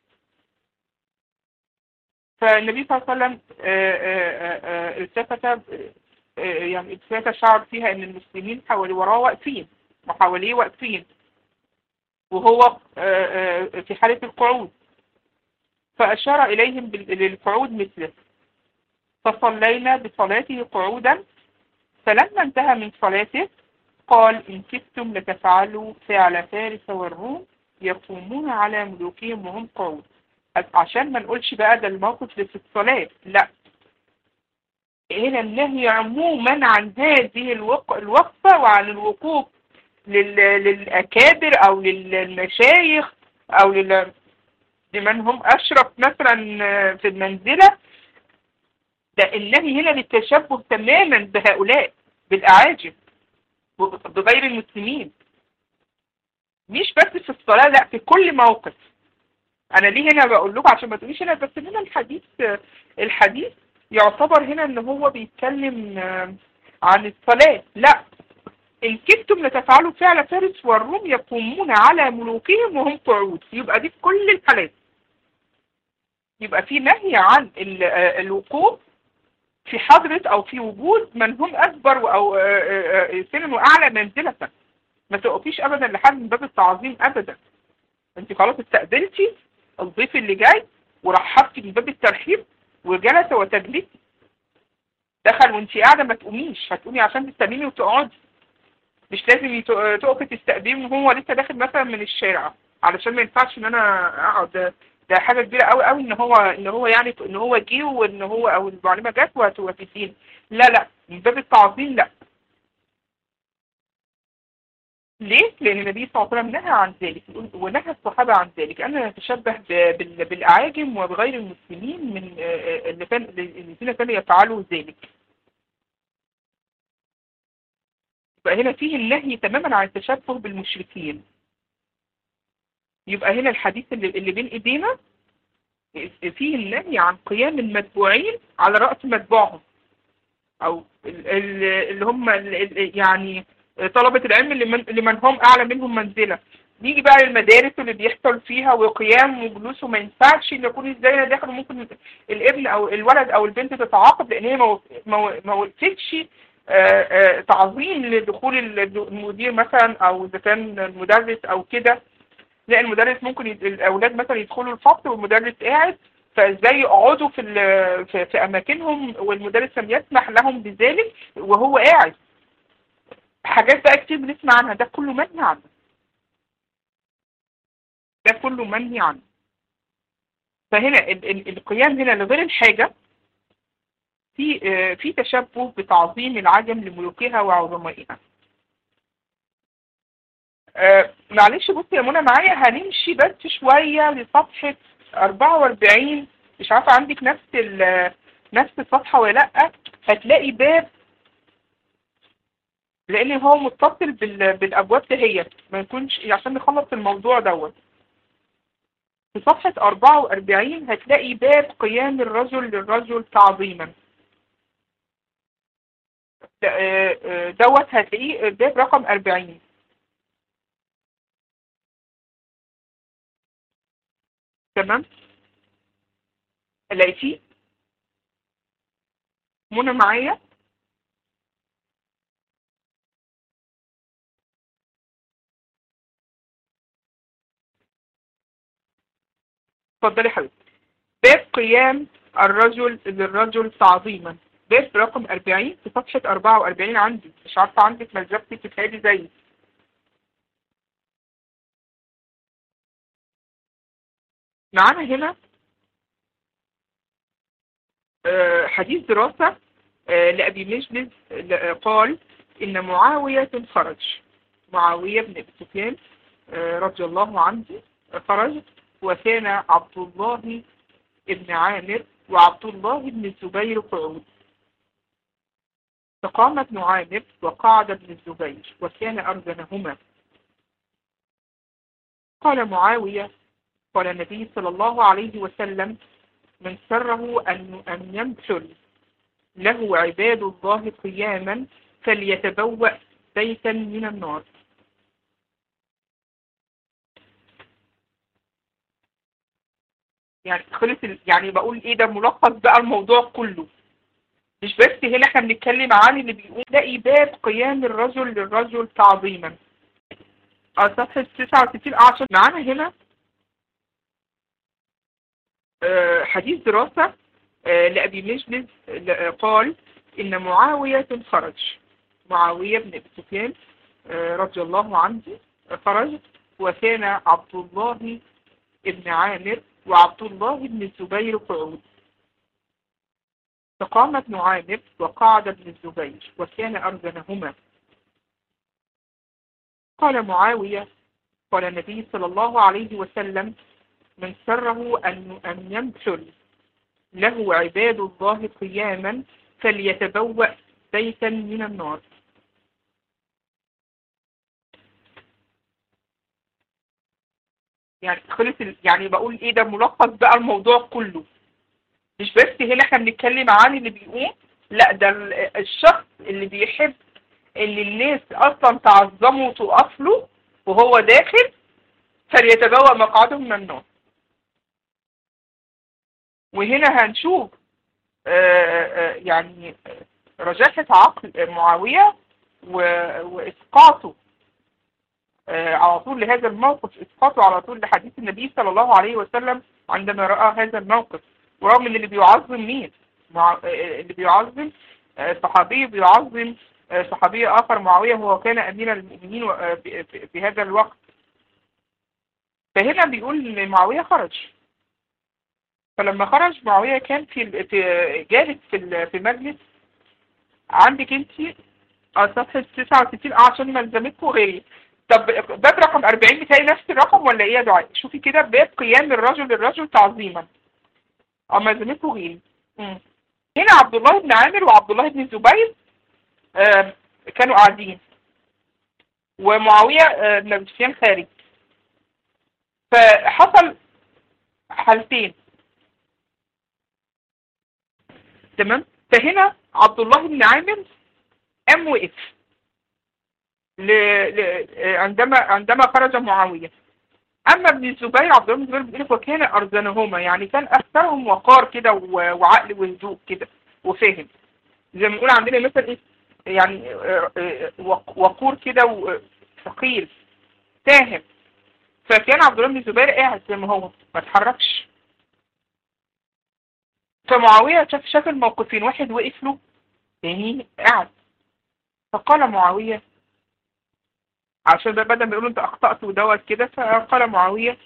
فالنبي صلى الله عليه وسلم التفت يعني التفت شعر فيها ان المسلمين حوالي وراه واقفين وحواليه واقفين، وهو في حالة القعود، فأشار إليهم للقعود مثله، فصلينا بصلاته قعودا. فلما انتهى من صلاته قال إن كدتم لتفعلوا فعل فارس والروم يقومون على ملوكهم وهم قعود. عشان ما نقولش بقى ده الموقف اللي في الصلاة، لا، هنا النهي عموما عن هذه الوقفة وعن الوقوف للأكابر أو للمشايخ أو لمن هم أشرف مثلا في المنزلة. ده النهي هنا للتشبه تماما بهؤلاء، بالأعاجم، بغير المسلمين، مش بس في الصلاة، لا، في كل موقف. أنا ليه هنا بقول لكم عشان ما تقوليش هنا بس هنا الحديث يعتبر هنا إن هو بيتكلم عن الصلاة، لا، إن كدتم لتفعلوا فعل فارس والروم يقومون على ملوكهم وهم قعود، يبقى دي في كل الحالات. يبقى في نهي عن الوقوف في حضرة أو في وجود من هم أكبر أو سنا وأعلى منزلة. ما تقفيش أبدا لحد من باب التعظيم أبدا. أنت خلاص استقبلتي الضيف اللي جاي ورحبتي من باب الترحيب وجلس وتجلسي، دخل وانت قاعدة ما تقوميش، هتقومي عشان تستلمي وتقعدي، مش لازم تقفي تستقبليه وهو لسه داخل مثلا من الشارع، علشان ما ينفعش ان انا اقعد. ده حاجه كبيره قوي قوي ان هو يعني ان هو جه وان هو او المعلمه جت وهتوافقين. لا لا، من باب التعظيم لا. ليه؟ لان النبي صلى الله عليه وسلم نهى عن ذلك، ونهى الصحابه عن ذلك ان نتشبه بالاعاجم وبغير المسلمين من الذين كانوا يفعلوا ذلك. يبقى هنا فيه النهي تماما عن التشبه بالمشركين. يبقى هنا الحديث اللي بين ايدينا فيه النهي عن قيام المتبوعين على رأس متبوعهم، او اللي هم يعني طلبة العلم لمن هم اعلى منهم منزلة. نيجي بقى للمدارس اللي بيحصل فيها وقيام وجلوس، وما ينفعش ان يكون ازاي انا داخل، ممكن الابن او الولد او البنت تتعاقب لان هي ما وقفتش تعظيم لدخول المدير مثلا، او اذا كان المدرس او كده. لا، المدرس ممكن الاولاد مثلا يدخلوا الفصل والمدرس قاعد، فازاي يقعدوا في اماكنهم والمدرس لم يسمح لهم بذلك وهو قاعد. حاجات بقى كتير بنسمع عنها، ده كله منهي عنه، ده كله منهي عنه. فهنا القيام هنا لغير الحاجة في تشبه بتعظيم العجم لملوكها وعظمائها. معلش بصي يا منى معايا، هنمشي بس شوية لصفحة 44. مش عارفة عندك نفس الصفحة ولا لأ. هتلاقي باب، لأن هو متصل بالأبواب دهيت، ما يكونش عشان نخلص الموضوع دوت. في صفحة 44 هتلاقي باب قيام الرجل للرجل تعظيما. دوت هتلاقيه باب رقم 40. تمام، لقيتيه منى معايا؟ اتفضلي حبيبتي. باب قيام الرجل للرجل تعظيما، باب رقم 40 في صفحة 44 عندي. مش عارفة عندك ملزمتي تتهيألي زي معانا هنا حديث دراسة لأبي مجلس قال إن معاوية خرج. معاوية بن أبي سفيان رضي الله عنه خرج، وكان عبد الله بن عامر وعبد الله بن الزبير قعود، فقام ابن عامر وقعد ابن الزبير وكان أرجنهما. قال معاوية قال النبي صلى الله عليه وسلم من سره أن يمثل له عباد الله قياما فليتبوأ بيتا من النار. يعني خلص يعني بقول ايه ده ملخص بقى الموضوع كله. مش بس هنا احنا بنتكلم عن اللي بيقول ده إيباد قيام الرجل للرجل تعظيما. صفحة 69 عشان معانا هنا حديث دراسة لأبي مجلس قال إن معاوية خرج. معاوية بن أبي سفيان رضي الله عنه خرج، وكان عبد الله بن عامر وعبد الله بن الزبير قعود. فقام ابن عامر وقعد ابن الزبير وكان أرجنهما. قال معاوية: قال النبي صلى الله عليه وسلم: من سره أن يمثل له عباد الله قياما فليتبوأ بيتا من النار. يعني خلص يعني بقول ايه ده ملخص بقى الموضوع كله. مش بس هنا احنا بنتكلم عن اللي بيقوم، لا ده الشخص اللي بيحب اللي الناس اصلا تعظمه وتقف له وهو داخل فليتبوأ مقعده من النار. وهنا هنشوف يعني رجاحة عقل معاوية وإسقاطه على طول لهذا الموقف، إسقاطه على طول لحديث النبي صلى الله عليه وسلم عندما رأى هذا الموقف. ورغم ان اللي بيعظم مين؟ اللي بيعظم صحابي بيعظم صحابي آخر معاوية، هو كان أمير المؤمنين في هذا الوقت. فهنا بيقول ان معاوية خرج. فلما خرج معاوية كان جالس في مجلس عندك انت صفحة 69 عشان ملزمتكم غيري. طب باب رقم 40 بتلاقي نفس الرقم ولا ايه يا دعاء؟ شوفي كده، باب قيام الرجل للرجل تعظيما. ملزمتكم غيري. هنا عبد الله بن عامر وعبد الله بن الزبير كانوا قاعدين، ومعاوية بن ابي سفيان خارج. فحصل حالتين، تمام. فهنا عبد الله بن عامر قام وقف عندما خرج معاوية. اما ابن الزبير عبد الله بن الزبير بيقول وكان ارزنهما، يعني كان اكثرهم وقار كده وعقل وهدوء كده وفاهم، زي ما بنقول عندنا مثلا ايه يعني وقور كده وثقيل فاهم. فكان عبد الله بن الزبير قاعد زي ما هو ما اتحركش. فمعاوية شاف الموقفين، واحد وقف له تاني قاعد. فقال معاوية عشان بدل ما يقولوا انت اخطأت ودوت كده، فقال معاوية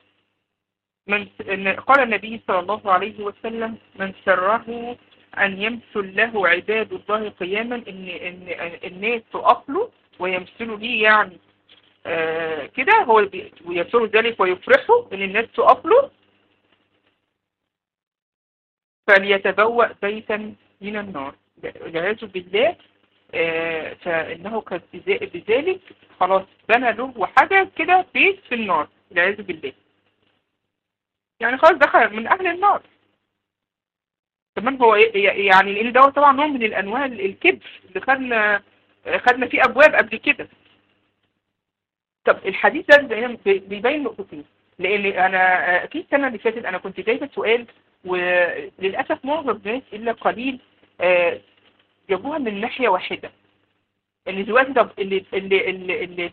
قال النبي صلى الله عليه وسلم: من سره ان يمثل له عباد الله قياما، ان الناس تقف له ويمثلوا ليه، يعني كده هو ويسر ذلك ويفرحوا ان الناس تقف له، فليتبوأ بيتا من النار والعياذ بالله. فإنه كان بذلك خلاص بنى له وحاجة كده بيت في النار والعياذ بالله، يعني خلاص دخل من أهل النار. تمام. هو يعني لأن ده طبعا نوع من الأنواع الكبر اللي خدنا فيه أبواب قبل كده. طب الحديث ده بيبين نقطتين، لأن أنا في السنة اللي فاتت أنا كنت جايبة سؤال، وللأسف معظم الناس إلا قليل جابوها من ناحية واحدة. اللي دلوقتي طب اللي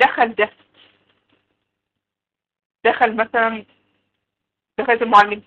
دخل مثلا دخلت المعلم،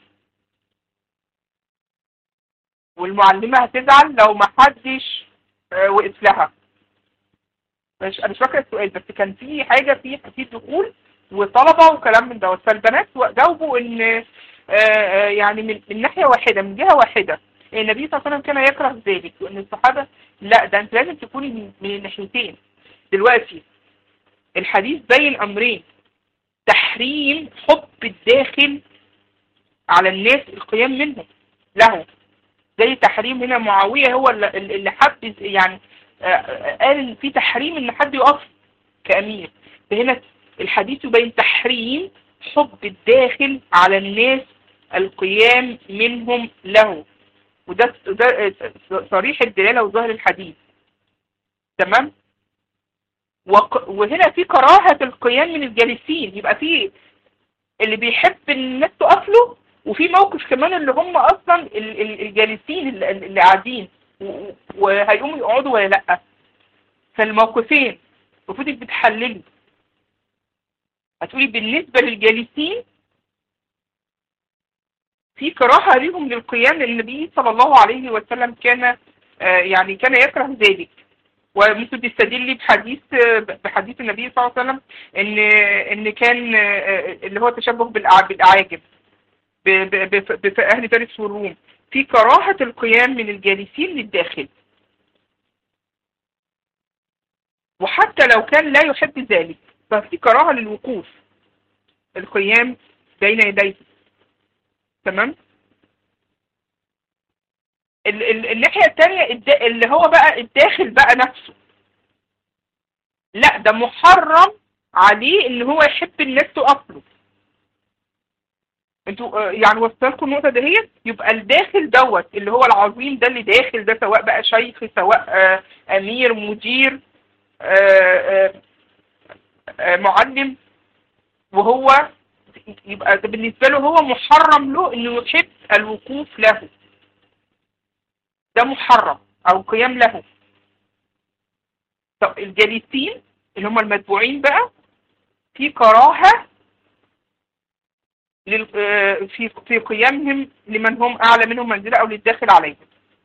والمعلمة هتزعل لو ما حدش وقف لها. انا مش فاكره السؤال، بس كان في حاجة في دخول وطلبة وكلام من دوت. فالبنات جاوبوا ان يعني من ناحية واحدة، من جهة واحدة. النبي صلى الله عليه وسلم كان يكره ذلك، وان الصحابة لا، ده انت لازم تكوني من الناحيتين. دلوقتي الحديث بين امرين: تحريم حب الداخل على الناس القيام منهم له، زي تحريم هنا معاوية هو اللي حب، يعني قال ان في تحريم ان حد يقف كأمير. فهنا الحديث بين تحريم حب الداخل على الناس القيام منهم له. وده صريح الدلالة وظاهر الحديث. تمام. وهنا في كراهة القيام من الجالسين، يبقى في اللي بيحب الناس تقف له، وفي موقف كمان اللي هم اصلا الجالسين اللي قاعدين وهيقوموا يقعدوا ولا لا. فالموقفين المفروض بتحللي، هتقولي بالنسبة للجالسين في كراهة ليهم للقيام، لأن النبي صلى الله عليه وسلم كان يعني كان يكره ذلك. وممكن تستدلي بحديث النبي صلى الله عليه وسلم ان كان اللي هو تشبه بالاعاجم بأهل فارس والروم، في كراهة القيام من الجالسين للداخل، وحتى لو كان لا يحب ذلك ففي كراهة للوقوف، القيام بين يديه. تمام. الناحية التانية اللي هو بقى الداخل بقى نفسه، لا ده محرم عليه ان هو يحب الناس تقف له. انتوا يعني وصلت لكم النقطة دهيت. يبقى الداخل دوت اللي هو العظيم ده، اللي داخل ده سواء بقى شيخ، سواء امير، مدير، معلم، وهو يبقى بالنسبة له هو محرم له انه يحب الوقوف له، ده محرم او القيام له. طب الجالسين اللي هم المتبوعين بقى في كراهة في قيامهم لمن هم اعلى منهم منزلة او للداخل عليهم.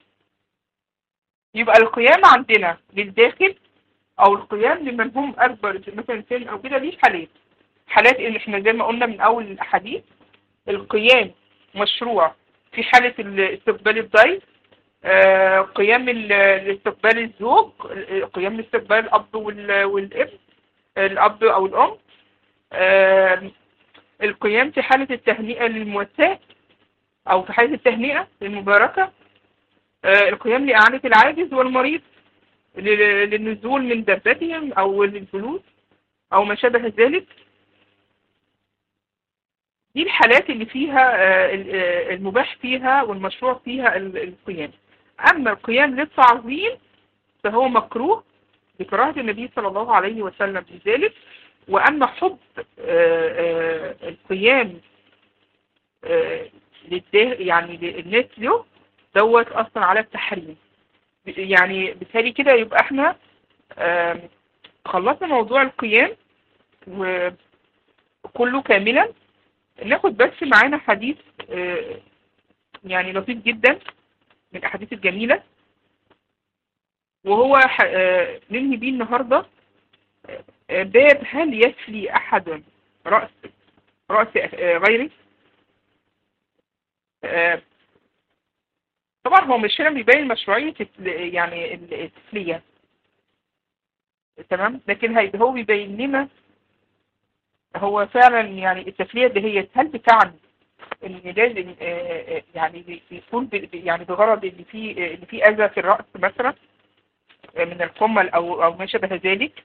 يبقى القيام عندنا للداخل او القيام لمن هم اكبر مثلا سن او كده، ليه حالات ان احنا زي ما قلنا من اول الاحاديث، القيام مشروع في حالة استقبال الضيف، قيام لاستقبال الزوج، قيام لاستقبال الاب والابن، الاب او الام، القيام في حالة التهنئة للمواساة او في حالة التهنئة المباركة، القيام لإعانة العاجز والمريض للنزول من دابتهم او للجلوس او ما شابه ذلك. دي الحالات اللي فيها المباح فيها والمشروع فيها القيام. اما القيام للتعظيم فهو مكروه بكراهة النبي صلى الله عليه وسلم بذلك. واما حب القيام يعني للناس له دوت اصلا على التحريم. يعني بالتالي كده يبقى احنا خلصنا موضوع القيام وكله كاملا. ناخد بس معانا حديث يعني لطيف جدا من الأحاديث الجميلة، وهو ننهي بيه النهاردة باب هل يفلي أحد رأس غيره. طبعا هو مش هنا بيبين مشروعية يعني التسلية، تمام، لكن هو بيبين لنا هو فعلا يعني التسلية دي هي هل بتعني ان لازم يعني يكون يعني بغرض ان في اذى في الرأس مثلا من القمل او ما شابه ذلك.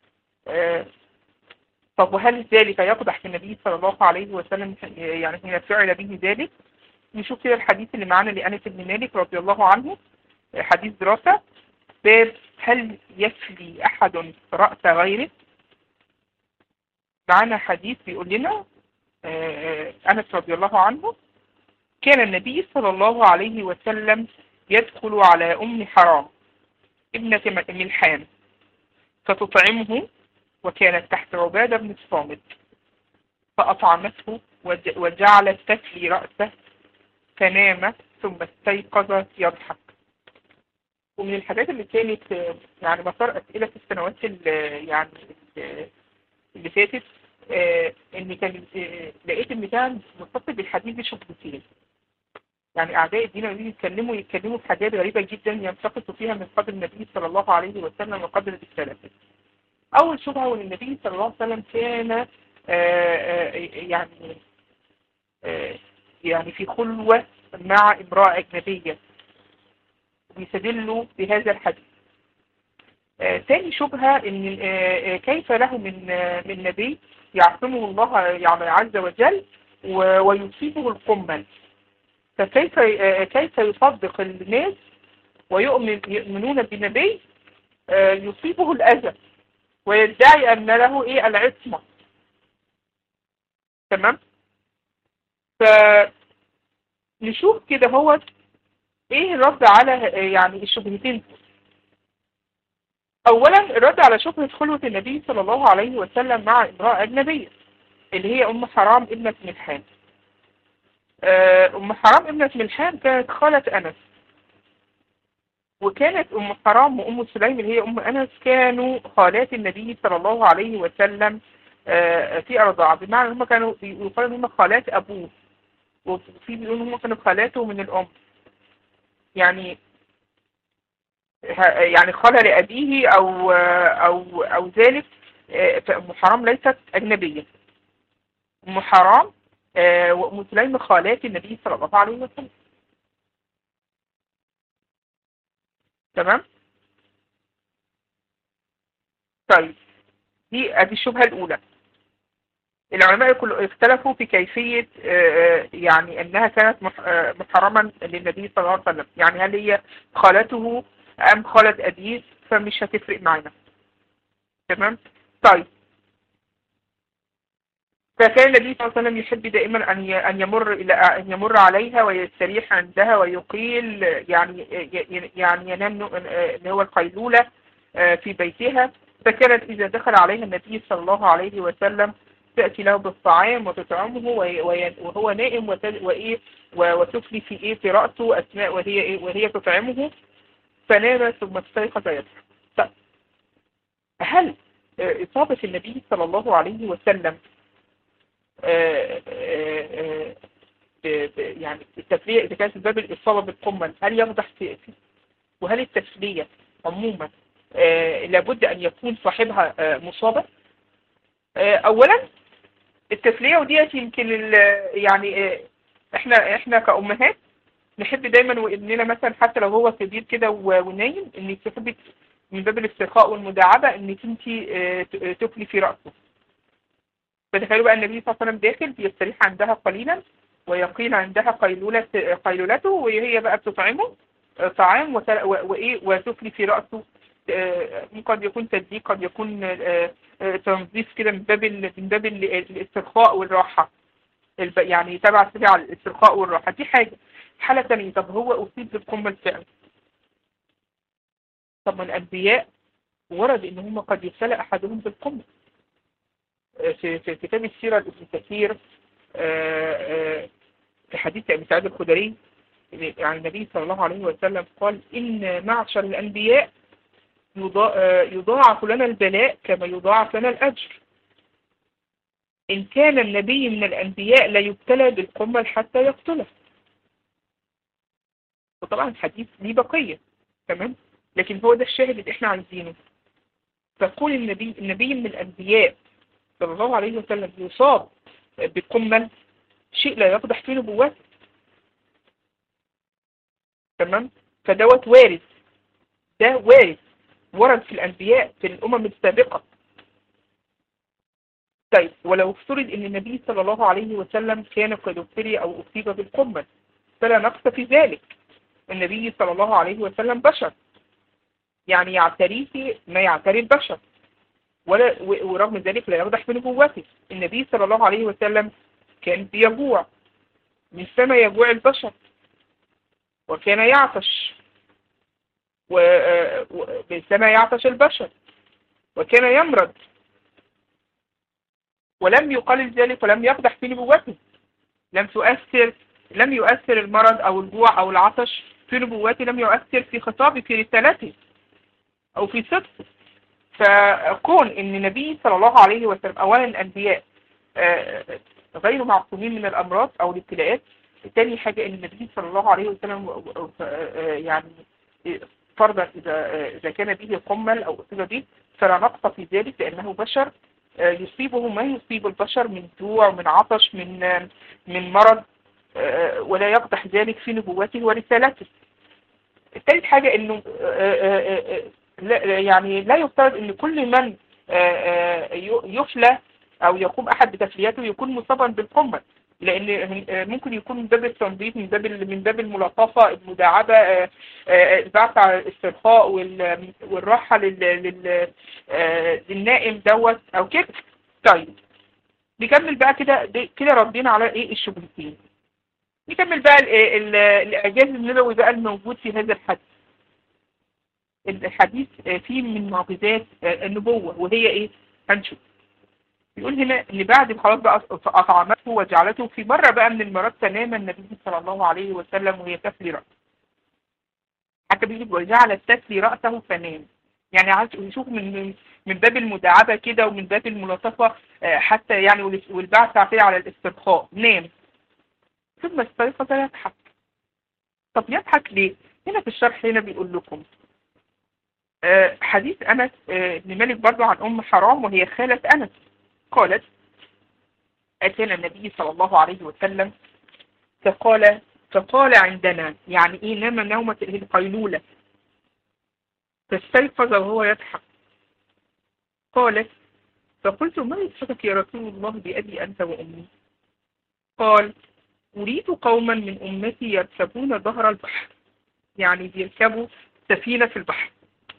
طب وهل ذلك يقدح في النبي صلى الله عليه وسلم يعني حين فعل به ذلك؟ نشوف كده الحديث اللي معانا لأنس بن مالك رضي الله عنه، حديث دراسة باب هل يفلي أحد رأس غيره. معانا حديث بيقول لنا أنس رضي الله عنه كان النبي صلى الله عليه وسلم يدخل على أم حرام ابنة ملحان فتطعمه، وكانت تحت عبادة بن الصامت، فأطعمته وجعلت تفلي رأسه فنام ثم استيقظ يضحك. ومن الحاجات اللي كانت يعني مسار أسئلة في السنوات يعني اللي فاتت ان كان لقيت ان كان متصل بالحديث بشبهتين. يعني اعداء الدين يتكلموا في حاجات غريبة جدا ينتقصوا فيها من قدر النبي صلى الله عليه وسلم وقدر الرسالة. اول شبهة هو ان النبي صلى الله عليه وسلم كان يعني في خلوة مع امرأة اجنبية، بيستدلوا بهذا الحديث. ثاني شبهة ان كيف له من نبي يعصمه الله يعني عز وجل ويصيبه القمل، كيف يصدق الناس يؤمنون بنبي يصيبه الأذى ويدعي أن له العصمة. تمام. فنشوف كده هو ايه الرد على يعني الشبهتين. اولا الرد على شبهة خلوة النبي صلى الله عليه وسلم مع امرأة اجنبية اللي هي ام حرام ابنة ملحان. ام حرام ابنة ملحان كانت خالة انس، وكانت ام حرام وام سليم اللي هي ام انس كانوا خالات النبي صلى الله عليه وسلم في ارضاع، بمعنى هم كانوا يقولوا ان هم خالات ابوه، وفي بيقولوا ان هم كانوا خالاته من الام، يعني خالة لأبيه أو ذلك. فأم حرام ليست أجنبية. أم حرام وأم سليم خالات النبي صلى الله عليه وسلم. تمام. طيب دي الشبهة الأولى. العلماء كلهم اختلفوا في كيفية يعني أنها كانت محرما للنبي صلى الله عليه وسلم، يعني هل هي خالته أم خالة أبيه، فمش هتفرق معنا. تمام. طيب فكان النبي صلى الله عليه وسلم يحب دائما أن يمر عليها ويستريح عندها ويقيل، يعني ينام اللي هو القيلولة في بيتها. فكانت إذا دخل عليها النبي صلى الله عليه وسلم تأتي له بالطعام وتطعمه وهو نائم وتفلي في رأسه أثناء وهي تطعمه، فنام ثم استيقظ يضحك. طيب هل إصابة النبي صلى الله عليه وسلم يعني التسلية إذا كانت باب الإصابة بالقمل هل يفضح فيه؟ وهل التسلية عموما لابد أن يكون صاحبها مصابة؟ أولا التسلية وديت يمكن يعني احنا كأمهات نحب دايما وابننا مثلا حتى لو هو كبير كده ونايم انك تحبي من باب الاسترخاء والمداعبة انك انت تفلي في رأسه. فتخيلوا بقى النبي صلى الله عليه وسلم داخل بيستريح عندها قليلا ويقيل عندها قيلولته وهي بقى بتطعمه طعام وتفلي في رأسه. قد يكون تدليك، قد يكون تنظيف كده من باب الاسترخاء والراحة، يعني تبع سريع الاسترخاء والراحة. دي حالة ثانية. طب هو أصيب بالقمة الفعل. طب من الأنبياء ورد إن هم قد يبتلى أحدهم بالقمة. في كتاب السيرة لابن كثير في حديث أبي سعيد الخدري عن النبي صلى الله عليه وسلم قال إن معشر الأنبياء يضاعف لنا البلاء كما يضاعف لنا الأجر. إن كان النبي من الأنبياء لا يبتلى بالقمل حتى يقتله. وطبعا الحديث ليه بقية. تمام. لكن هو ده الشاهد اللي احنا عايزينه. فقول النبي من الأنبياء صلى الله عليه وسلم يصاب بالقمل شيء لا يقدح في نبوته. تمام. فدوت وارد. ده وارد ورد في الأنبياء في الأمم السابقة. طيب ولو افترض ان النبي صلى الله عليه وسلم كان قد ابتلي او اصيب بالقمل فلا نقص في ذلك. النبي صلى الله عليه وسلم بشر، يعني يعتريه ما يعتري البشر، ورغم ذلك لا يقدح بنبوته. النبي صلى الله عليه وسلم كان بيجوع من ثم يجوع البشر، وكان يعطش من ثم يعطش البشر، وكان يمرض، ولم يقلل ذلك ولم يقدح في نبوته. لم يؤثر المرض أو الجوع أو العطش في نبوته، لم يؤثر في خطابه في رسالته أو في صدقه. فكون إن النبي صلى الله عليه وسلم أولا الأنبياء غير معصومين من الأمراض أو الابتلاءات. ثاني حاجة إن النبي صلى الله عليه وسلم يعني فرضا إذا كان به قمل أو أصيب به فلا نقص في ذلك، لأنه بشر يصيبه ما يصيب البشر من جوع ومن عطش من مرض، ولا يقدح ذلك في نبوته ورسالته. الثالث حاجة إنه يعني لا يفترض إن كل من يفلى أو يقوم أحد بتفليته يكون مصابا بالقمل. لان ممكن يكون من باب التنظيف، من باب الملاطفه، المداعبه، البعث على الاسترخاء والراحه للنائم دوت او كده. طيب نكمل بقى كده ردينا على ايه الشبهتين. نكمل بقى الاعجاز النبوي بقى الموجود في هذا الحديث. الحديث فيه من معجزات النبوة، وهي ايه؟ هنشوف. يقول هنا ان بعد خلاص بقى اطعمته وجعلته، في مرة بقى من المرات تنام النبي صلى الله عليه وسلم وهي تسلي رأسه. حتى بيقول وجعلت تسلي رأسه فنام. يعني عايز نشوف من باب المداعبة كده، ومن باب الملاطفة حتى يعني، والبعث على الاسترخاء. نام ثم استيقظ يضحك. طب يضحك ليه؟ هنا في الشرح هنا بيقول لكم حديث أنس بن مالك برضو عن أم حرام وهي خالة أنس. قالت أتانا النبي صلى الله عليه وسلم فقال عندنا، يعني إيه؟ نام نومة القيلولة فاستيقظ وهو يضحك. قالت فقلت ما يضحكك يا رسول الله بأبي أنت وأمي؟ قال أريد قوما من أمتي يركبون ظهر البحر، يعني بيركبوا سفينة في البحر.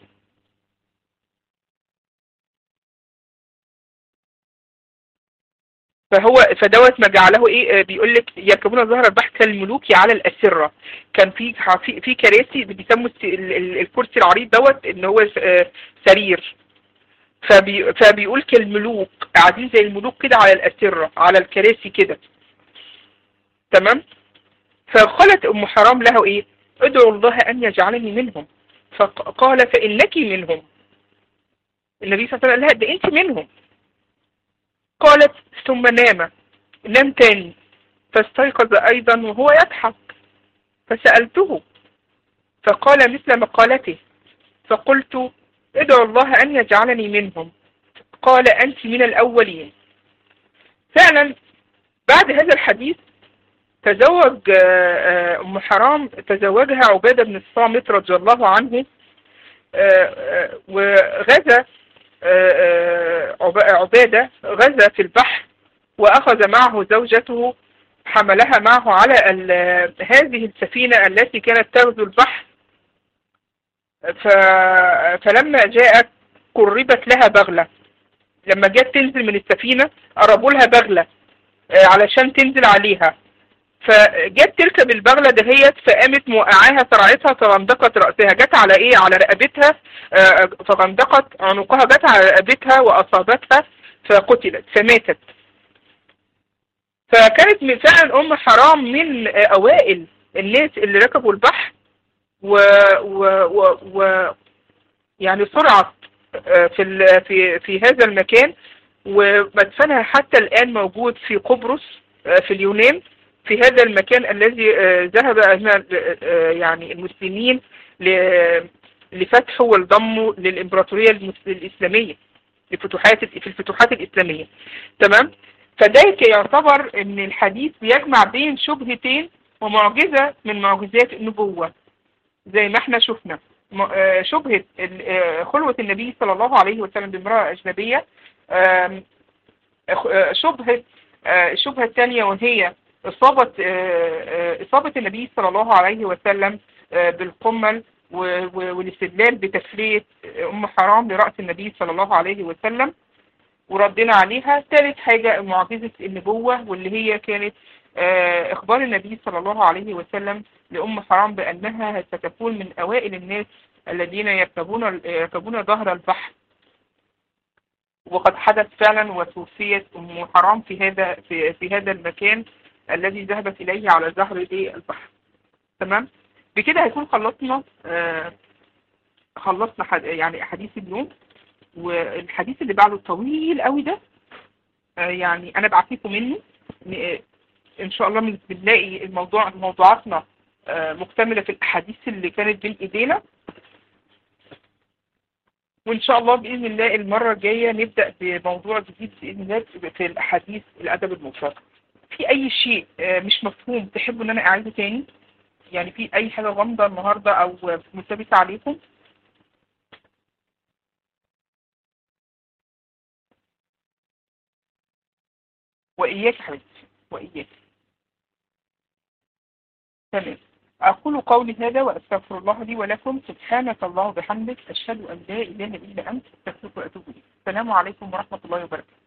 فدوت ما جعله ايه؟ بيقول لك يركبون ظهر البحر كالملوك على الأسرة. كان في كراسي بيسموا الكرسي العريض دوت ان هو سرير. فبيقول كالملوك، قاعدين زي الملوك كده على الأسرة، على الكراسي كده. تمام. فقالت ام حرام له ايه؟ ادعو الله ان يجعلني منهم. فقال فانك منهم. النبي صلى الله عليه وسلم قال لها ده انت منهم. قالت ثم نام تاني فاستيقظ ايضا وهو يضحك. فسألته فقال مثل مقالته. فقلت ادعو الله ان يجعلني منهم. قال انت من الاولين. فعلا بعد هذا الحديث تزوج ام حرام، تزوجها عبادة بن الصامت رضي الله عنه، وغزا عبادة غزا في البحر، وأخذ معه زوجته، حملها معه على هذه السفينة التي كانت تغزو البحر. فلما جاءت قربت لها بغلة. لما جت تنزل من السفينة قربوا لها بغلة علشان تنزل عليها. فجت تركب البغلة دهيت، فقامت موقعاها صرعتها فغندقت رأسها، جت على ايه؟ على رقبتها، فغندقت عنقها، جت على رقبتها وأصابتها فقتلت فماتت. فكانت فعلا أم حرام من أوائل الناس اللي ركبوا البحر، و يعني صرعت في هذا المكان، ومدفنها حتى الآن موجود في قبرص في اليونان، في هذا المكان الذي ذهب يعني المسلمين لفتحه والضمه للإمبراطورية الإسلامية في الفتوحات الإسلامية. تمام. فده يعتبر ان الحديث بيجمع بين شبهتين ومعجزة من معجزات النبوة، زي ما احنا شفنا شبهة خلوة النبي صلى الله عليه وسلم بامرأة أجنبية، الشبهة الثانية وهي إصابة النبي صلى الله عليه وسلم بالقمل، والاستدلال بتسلية أم حرام لرأس النبي صلى الله عليه وسلم وردنا عليها. ثالث حاجة معجزة النبوة، واللي هي كانت إخبار النبي صلى الله عليه وسلم لأم حرام بأنها ستكون من أوائل الناس الذين يركبون ظهر البحر. وقد حدث فعلا، وتوفيت أم حرام في هذا المكان الذي ذهبت إليه على ظهر البحر. تمام. بكده هيكون خلصنا يعني أحاديث اليوم. والحديث اللي بعده الطويل قوي ده يعني أنا بعتيكم منه إن شاء الله. بنلاقي موضوعاتنا مكتملة في الأحاديث اللي كانت بين إيدينا، وإن شاء الله بإذن الله المرة الجاية نبدأ بموضوع جديد بإذن الله في الأحاديث الأدب المفرد. في أي شيء مش مفهوم تحبوا إن أنا أعيده تاني؟ يعني في أي حاجة غامضة النهاردة أو ملتبسة عليكم؟ وإياك يا حبيبتي، وإياك. تمام. أقول قولي هذا وأستغفر الله لي ولكم. سبحانك الله وبحمدك، أشهد أن لا إله إلا أنت، أستغفرك وأتوب إليك. السلام عليكم ورحمة الله وبركاته.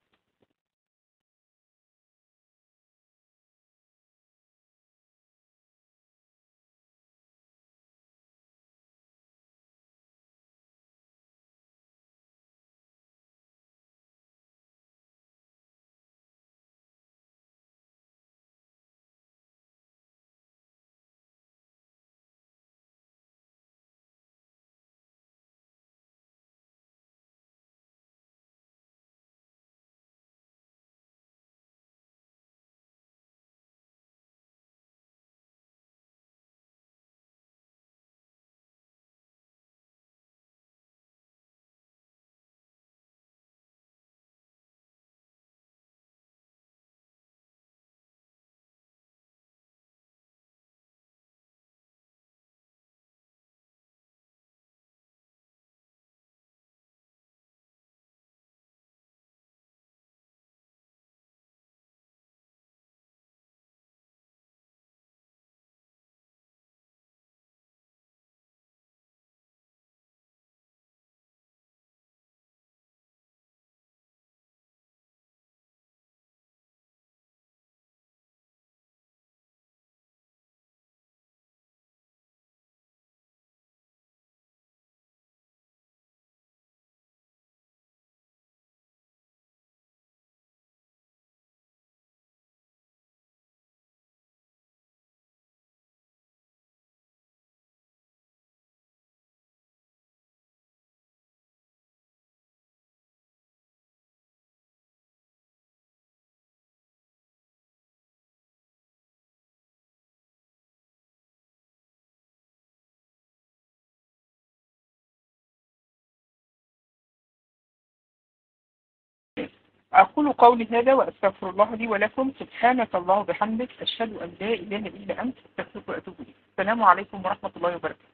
أقول قولي هذا وأستغفر الله لي ولكم. سبحانك الله وبحمدك، أشهد أن لا إله إلا أنت، أستغفرك وأتوب إليك. السلام عليكم ورحمة الله وبركاته.